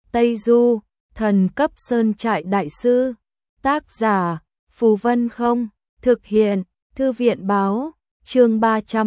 Tây Du, thần cấp sơn trại đại sư. Tác giả, Phù Vân Không. Thực hiện, Thư viện báo. Chương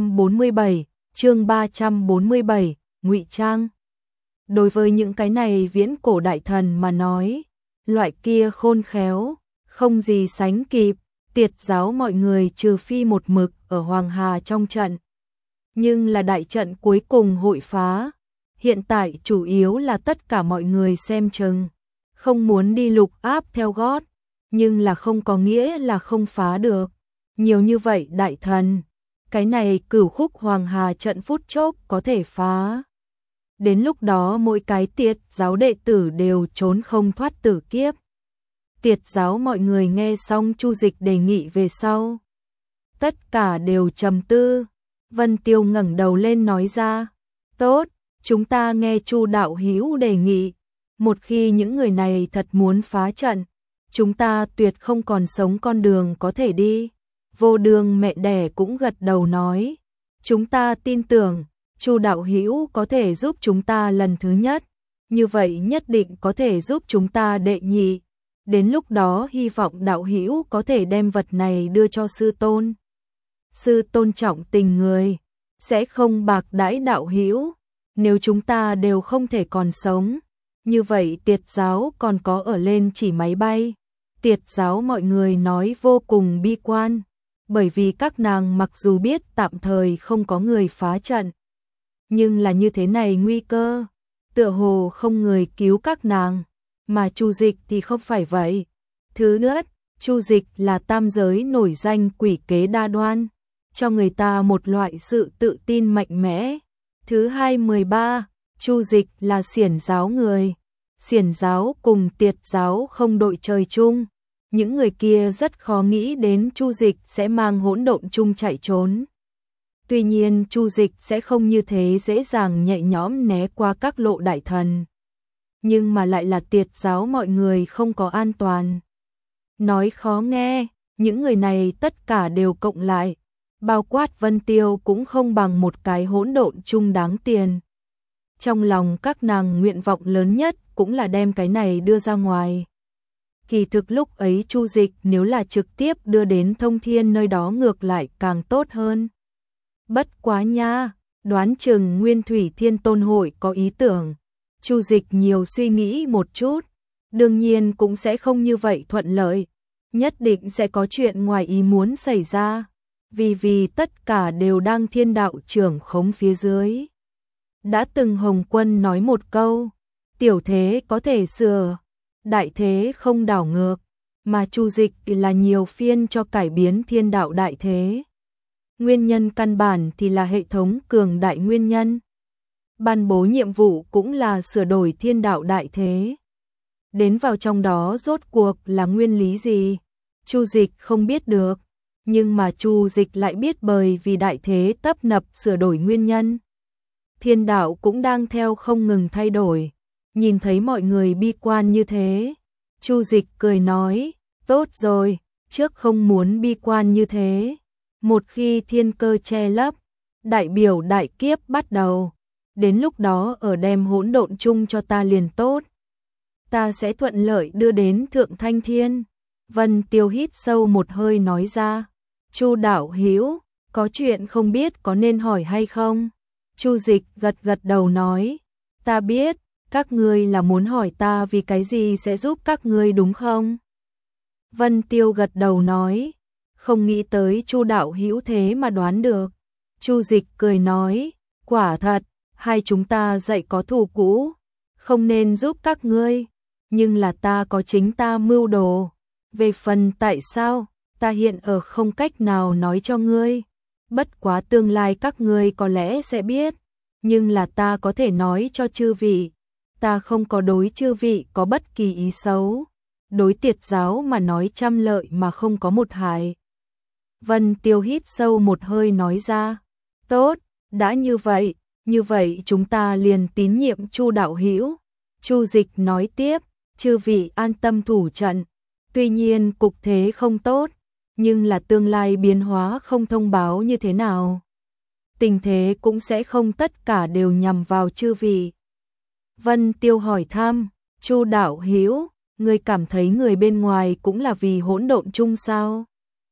347, ngụy trang. Đối với những cái này viễn cổ đại thần mà nói, loại kia khôn khéo, không gì sánh kịp, tiệt giáo mọi người trừ phi một mực ở Hoàng Hà trong trận. Nhưng là đại trận cuối cùng hội phá. Hiện tại chủ yếu là tất cả mọi người xem chừng, không muốn đi lục áp theo gót, nhưng là không có nghĩa là không phá được. Nhiều như vậy đại thần, cái này cửu khúc Hoàng Hà trận phút chốc có thể phá. Đến lúc đó mỗi cái tiệt giáo đệ tử đều trốn không thoát tử kiếp. Tiệt giáo mọi người nghe xong Chu Dịch đề nghị về sau, tất cả đều trầm tư. Vân Tiêu ngẩng đầu lên nói ra, tốt, chúng ta nghe Chu đạo hữu đề nghị, một khi những người này thật muốn phá trận, chúng ta tuyệt không còn sống con đường có thể đi. Vô Đường mẹ đẻ cũng gật đầu nói, chúng ta tin tưởng Chu đạo hữu có thể giúp chúng ta lần thứ nhất, như vậy nhất định có thể giúp chúng ta đệ nhị. Đến lúc đó hy vọng đạo hữu có thể đem vật này đưa cho sư tôn. Sư tôn trọng tình người, sẽ không bạc đãi đạo hữu. Nếu chúng ta đều không thể còn sống, như vậy tiệt giáo còn có ở lên chỉ máy bay. Tiệt giáo mọi người nói vô cùng bi quan, bởi vì các nàng mặc dù biết tạm thời không có người phá trận, nhưng là như thế này nguy cơ, tựa hồ không người cứu các nàng, mà Chu Dịch thì không phải vậy. Thứ nữa, Chu Dịch là tam giới nổi danh quỷ kế đa đoan, cho người ta một loại sự tự tin mạnh mẽ. Thứ hai 13, Chu Dịch là xiển giáo người. Xiển giáo cùng tiệt giáo không đội trời chung. Những người kia rất khó nghĩ đến Chu Dịch sẽ mang hỗn độn chung chạy trốn. Tuy nhiên Chu Dịch sẽ không như thế dễ dàng nhẹ nhõm né qua các lộ đại thần. Nhưng mà lại là tiệt giáo mọi người không có an toàn. Nói khó nghe, những người này tất cả đều cộng lại, bao quát Vân Tiêu cũng không bằng một cái hỗn độn chung đáng tiền. Trong lòng các nàng nguyện vọng lớn nhất cũng là đem cái này đưa ra ngoài. Kỳ thực lúc ấy Chu Dịch nếu là trực tiếp đưa đến Thông Thiên nơi đó ngược lại càng tốt hơn. Bất quá nha, đoán chừng Nguyên Thủy Thiên Tôn hội có ý tưởng. Chu Dịch nhiều suy nghĩ một chút, đương nhiên cũng sẽ không như vậy thuận lợi, nhất định sẽ có chuyện ngoài ý muốn xảy ra, vì tất cả đều đang thiên đạo trưởng khống phía dưới. Đã từng Hồng Quân nói một câu, tiểu thế có thể sửa, đại thế không đảo ngược, mà Chu Dịch là nhiều phiên cho cải biến thiên đạo đại thế. Nguyên nhân căn bản thì là hệ thống cường đại nguyên nhân. Ban bố nhiệm vụ cũng là sửa đổi thiên đạo đại thế. Đến vào trong đó rốt cuộc là nguyên lý gì? Chu Dịch không biết được, nhưng mà Chu Dịch lại biết bởi vì đại thế tấp nập sửa đổi nguyên nhân. Thiên đạo cũng đang theo không ngừng thay đổi. Nhìn thấy mọi người bi quan như thế, Chu Dịch cười nói, tốt rồi, trước không muốn bi quan như thế. Một khi thiên cơ che lấp, đại biểu đại kiếp bắt đầu. Đến lúc đó ở đem hỗn độn chung cho ta liền tốt. Ta sẽ thuận lợi đưa đến Thượng Thanh Thiên. Vân Tiêu hít sâu một hơi nói ra. Chu đạo hữu, có chuyện không biết có nên hỏi hay không? Chu Dịch gật đầu nói. Ta biết, các ngươi là muốn hỏi ta vì cái gì sẽ giúp các ngươi đúng không? Vân Tiêu gật đầu nói. Không nghĩ tới Chu đạo hữu thế mà đoán được. Chu Dịch cười nói. Quả thật, hai chúng ta dạy có thù cũ, không nên giúp các ngươi, nhưng là ta có chính ta mưu đồ. Về phần tại sao, ta hiện ở không cách nào nói cho ngươi. Bất quá tương lai các ngươi có lẽ sẽ biết, nhưng là ta có thể nói cho chư vị. Ta không có đối chư vị có bất kỳ ý xấu. Đối tiệt giáo mà nói trăm lợi mà không có một hại. Vân Tiêu hít sâu một hơi nói ra. Tốt, đã như vậy chúng ta liền tín nhiệm Chu đạo hữu. Chu Dịch nói tiếp, chư vị an tâm thủ trận. Tuy nhiên cục thế không tốt, nhưng là tương lai biến hóa không thông báo như thế nào. Tình thế cũng sẽ không tất cả đều nhằm vào chư vị. Vân Tiêu hỏi thăm, Chu đạo hữu, ngươi cảm thấy người bên ngoài cũng là vì hỗn độn chung sao?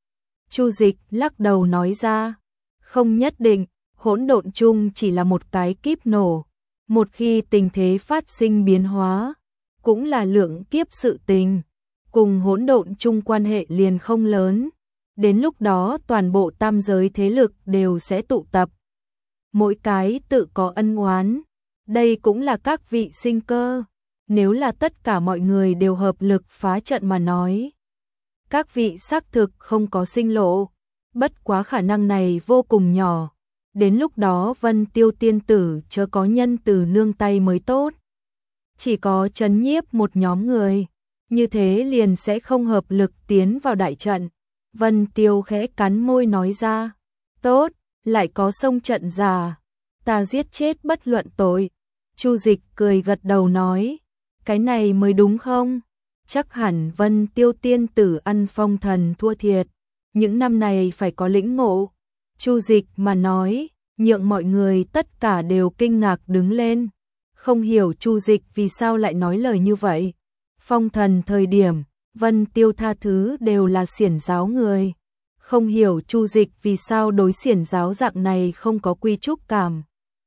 Chu Dịch lắc đầu nói ra, không nhất định, hỗn độn chung chỉ là một cái kíp nổ, một khi tình thế phát sinh biến hóa, cũng là lượng kiếp sự tình, cùng hỗn độn chung quan hệ liền không lớn, đến lúc đó toàn bộ tam giới thế lực đều sẽ tụ tập. Mỗi cái tự có ân oán, đây cũng là các vị sinh cơ, nếu là tất cả mọi người đều hợp lực phá trận mà nói. Các vị xác thực không có sinh lộ, bất quá khả năng này vô cùng nhỏ, đến lúc đó Vân Tiêu tiên tử chớ có nhân từ nương tay mới tốt. Chỉ có trấn nhiếp một nhóm người, như thế liền sẽ không hợp lực tiến vào đại trận. Vân Tiêu khẽ cắn môi nói ra, tốt, lại có xông trận giả, ta giết chết bất luận tội. Chu Dịch cười gật đầu nói, cái này mới đúng không? Chắc hẳn Vân Tiêu tiên tử ăn phong thần thua thiệt, những năm này phải có lĩnh ngộ. Chu Dịch mà nói, nhượng mọi người tất cả đều kinh ngạc đứng lên, không hiểu Chu Dịch vì sao lại nói lời như vậy. Phong thần thời điểm, Vân Tiêu tha thứ đều là xiển giáo người, không hiểu Chu Dịch vì sao đối xiển giáo dạng này không có quy trúc cảm.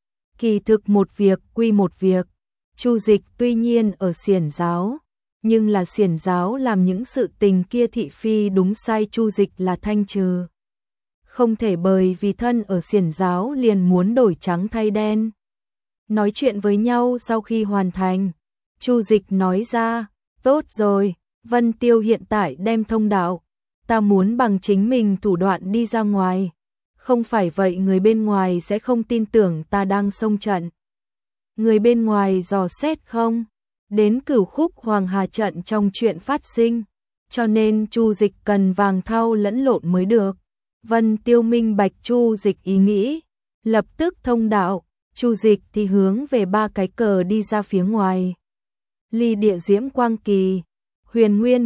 Kỳ thực một việc quy một việc, Chu Dịch tuy nhiên ở xiển giáo, nhưng là xiển giáo làm những sự tình kia thị phi đúng sai Chu Dịch là thanh trừ. Không thể bởi vì thân ở xiển giáo liền muốn đổi trắng thay đen. Nói chuyện với nhau sau khi hoàn thành, Chu Dịch nói ra, tốt rồi, Vân Tiêu hiện tại đem thông đạo, ta muốn bằng chính mình thủ đoạn đi ra ngoài, không phải vậy người bên ngoài sẽ không tin tưởng ta đang xông trận. Người bên ngoài dò xét không? Đến Cửu Khúc Hoàng Hà trận trong chuyện phát sinh, cho nên Chu Dịch cần vàng thau lẫn lộn mới được. Vân Tiêu minh bạch Chu Dịch ý nghĩ, lập tức thông đạo, Chu Dịch thì hướng về ba cái cờ đi ra phía ngoài. Ly Địa Diễm Quang Kỳ, Huyền Nguyên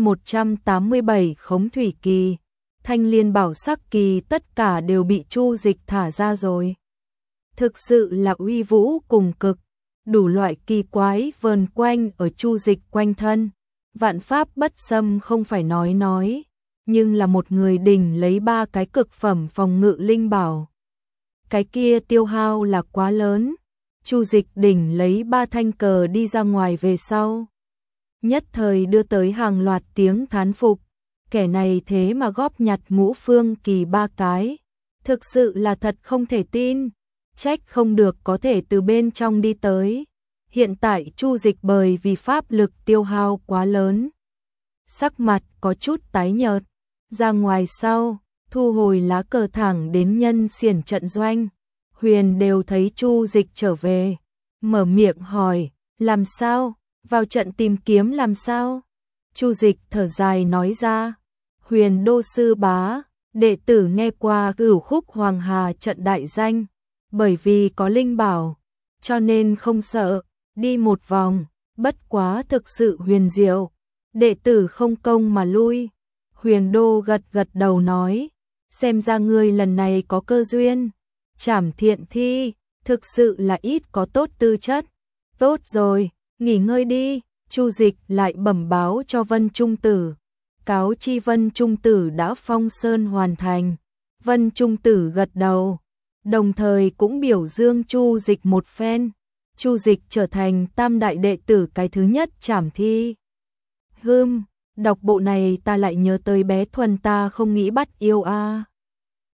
187 Khống Thủy Kỳ, Thanh Liên Bảo Sắc Kỳ tất cả đều bị Chu Dịch thả ra rồi. Thực sự là uy vũ cùng cực, đủ loại kỳ quái vờn quanh ở Chu Dịch quanh thân. Vạn pháp bất xâm không phải nói, nhưng là một người đỉnh lấy ba cái cực phẩm phòng ngự linh bảo. Cái kia tiêu hao là quá lớn, Chu Dịch đỉnh lấy ba thanh cờ đi ra ngoài về sau. Nhất thời đưa tới hàng loạt tiếng thán phục, kẻ này thế mà góp nhặt Ngũ Phương Kỳ ba cái, thực sự là thật không thể tin, trách không được có thể từ bên trong đi tới. Hiện tại Chu Dịch bởi vì pháp lực tiêu hao quá lớn, sắc mặt có chút tái nhợt, ra ngoài sau, thu hồi lá cờ thẳng đến nhân xiển trận doanh. Huyền đều thấy Chu Dịch trở về, mở miệng hỏi, làm sao, vào trận tìm kiếm làm sao? Chu Dịch thở dài nói ra, Huyền đô sư bá, đệ tử nghe qua Cửu Khúc Hoàng Hà trận đại danh, bởi vì có linh bảo, cho nên không sợ, đi một vòng, bất quá thực sự huyền diệu, đệ tử không công mà lui. Huyền đô gật gật đầu nói, xem ra ngươi lần này có cơ duyên. Trảm Thiện Thi, thực sự là ít có tốt tư chất. Tốt rồi, nghỉ ngơi đi. Chu Dịch lại bẩm báo cho Vân Trung Tử, cáo chi Vân Trung Tử đã phong sơn hoàn thành. Vân Trung Tử gật đầu, đồng thời cũng biểu dương Chu Dịch một phen. Chu Dịch trở thành tam đại đệ tử cái thứ nhất Trảm Thi. Đọc bộ này ta lại nhớ tới bé Thuần ta không nghĩ bắt yêu a.